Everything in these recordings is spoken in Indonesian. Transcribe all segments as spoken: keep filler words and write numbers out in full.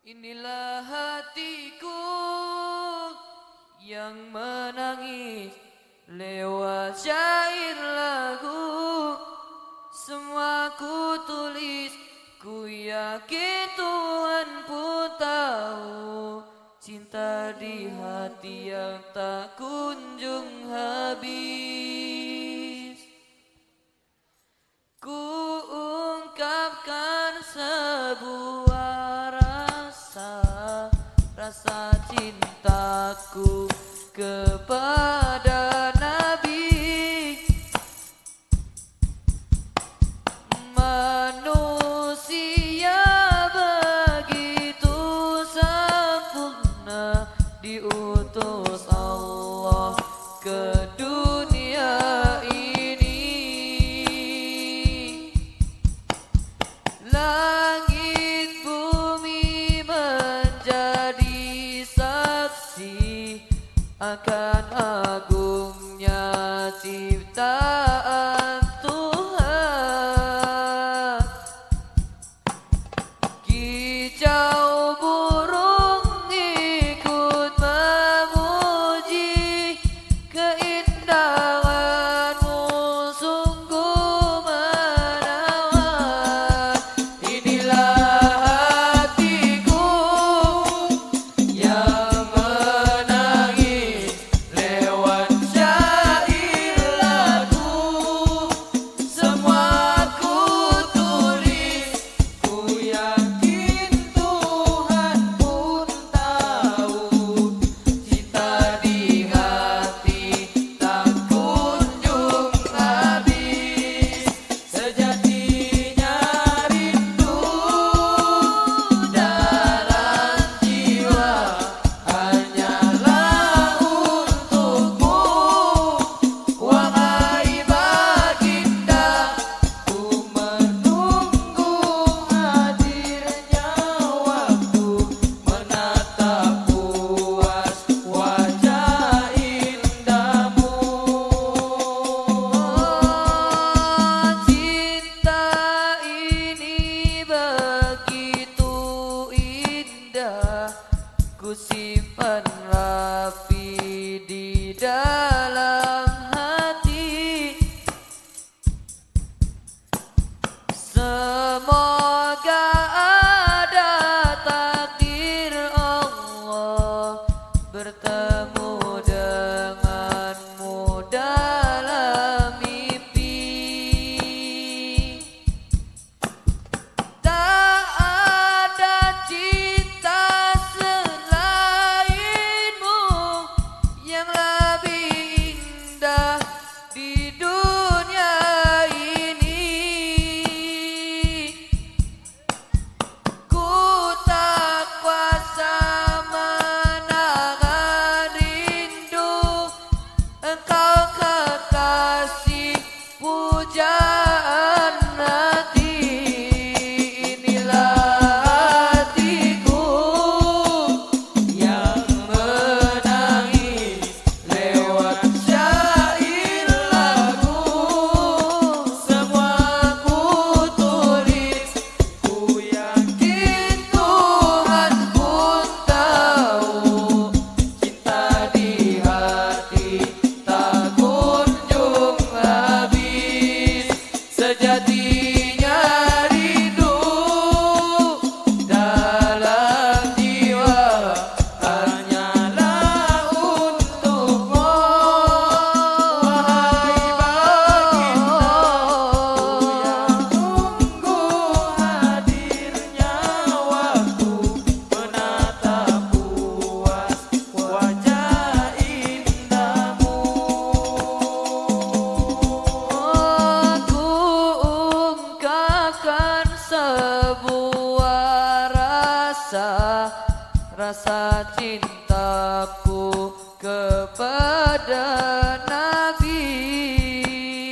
Inilah hatiku yang menangis lewat syair lagu. Semua ku tulis, ku yakin Tuhan pun tahu. Cinta di hati yang tak kunjung habis. Ku ungkapkan sebuah rasa, rasa cintaku kepada Nabi. Manusia begitu sempurna, diutus Allah ke dunia ini. Langit bumi menjadi saksi akan agungnya ciptaan Tuhan. Kicau burung ikut memuji, keindahanmu sungguh menawan. Inilah hatiku yang menangis lewat syair lagu. Semua ku tulis, ku yakin Tuhan pun tahu. Cinta di hati tak kunjung habis. Sejatinya rindu dalam jiwa hanyalah untukmu. Wahai baginda, ku menunggu hadirnya waktu menatap puas wajah indahmu. Cinta ini begitu indah, ku simpan rapi di dalam hati. Semoga ada takdir Allah bertemu denganmu dalam mimpi. Tak ada cinta selainmu yang lebih indah di dunia ini. Ku tak kuasa menahan rindu, engkau kekasih pujaan hati. Inilah hatiku yang menangis lewat syair lagu. Semua ku tulis, ku yakin Tuhan pun tahu. Cinta di hati tak kunjung habis. Sejatinya rindu dalam jiwa hanyalah untukmu. Wahai baginda, ku yang tunggu hadirnya waktu menatap puas wajah indahmu. Ku ungkapkan sebuah rasa, rasa cintaku kepada Nabi.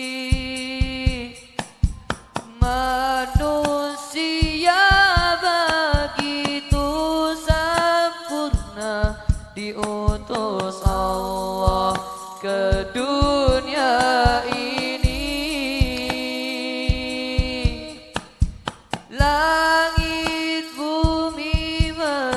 Manusia begitu sempurna, diutus Allah ke dunia ini. Langit bumi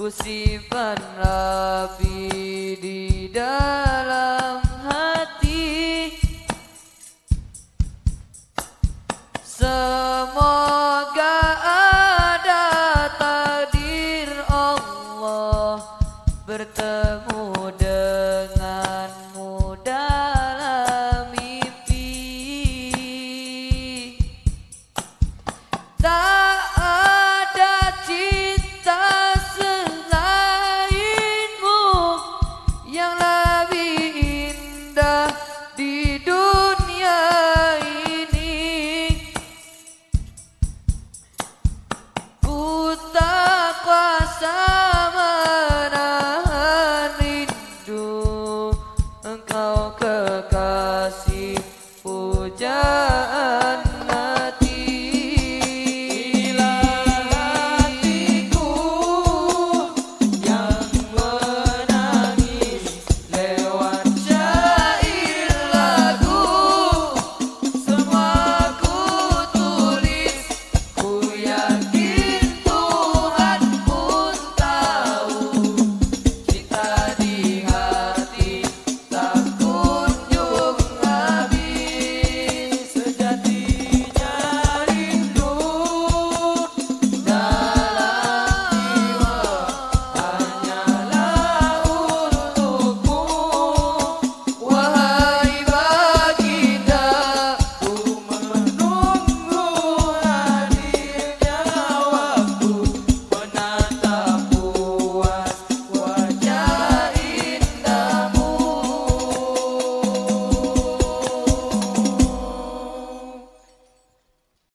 simpan rapi di dalam hati.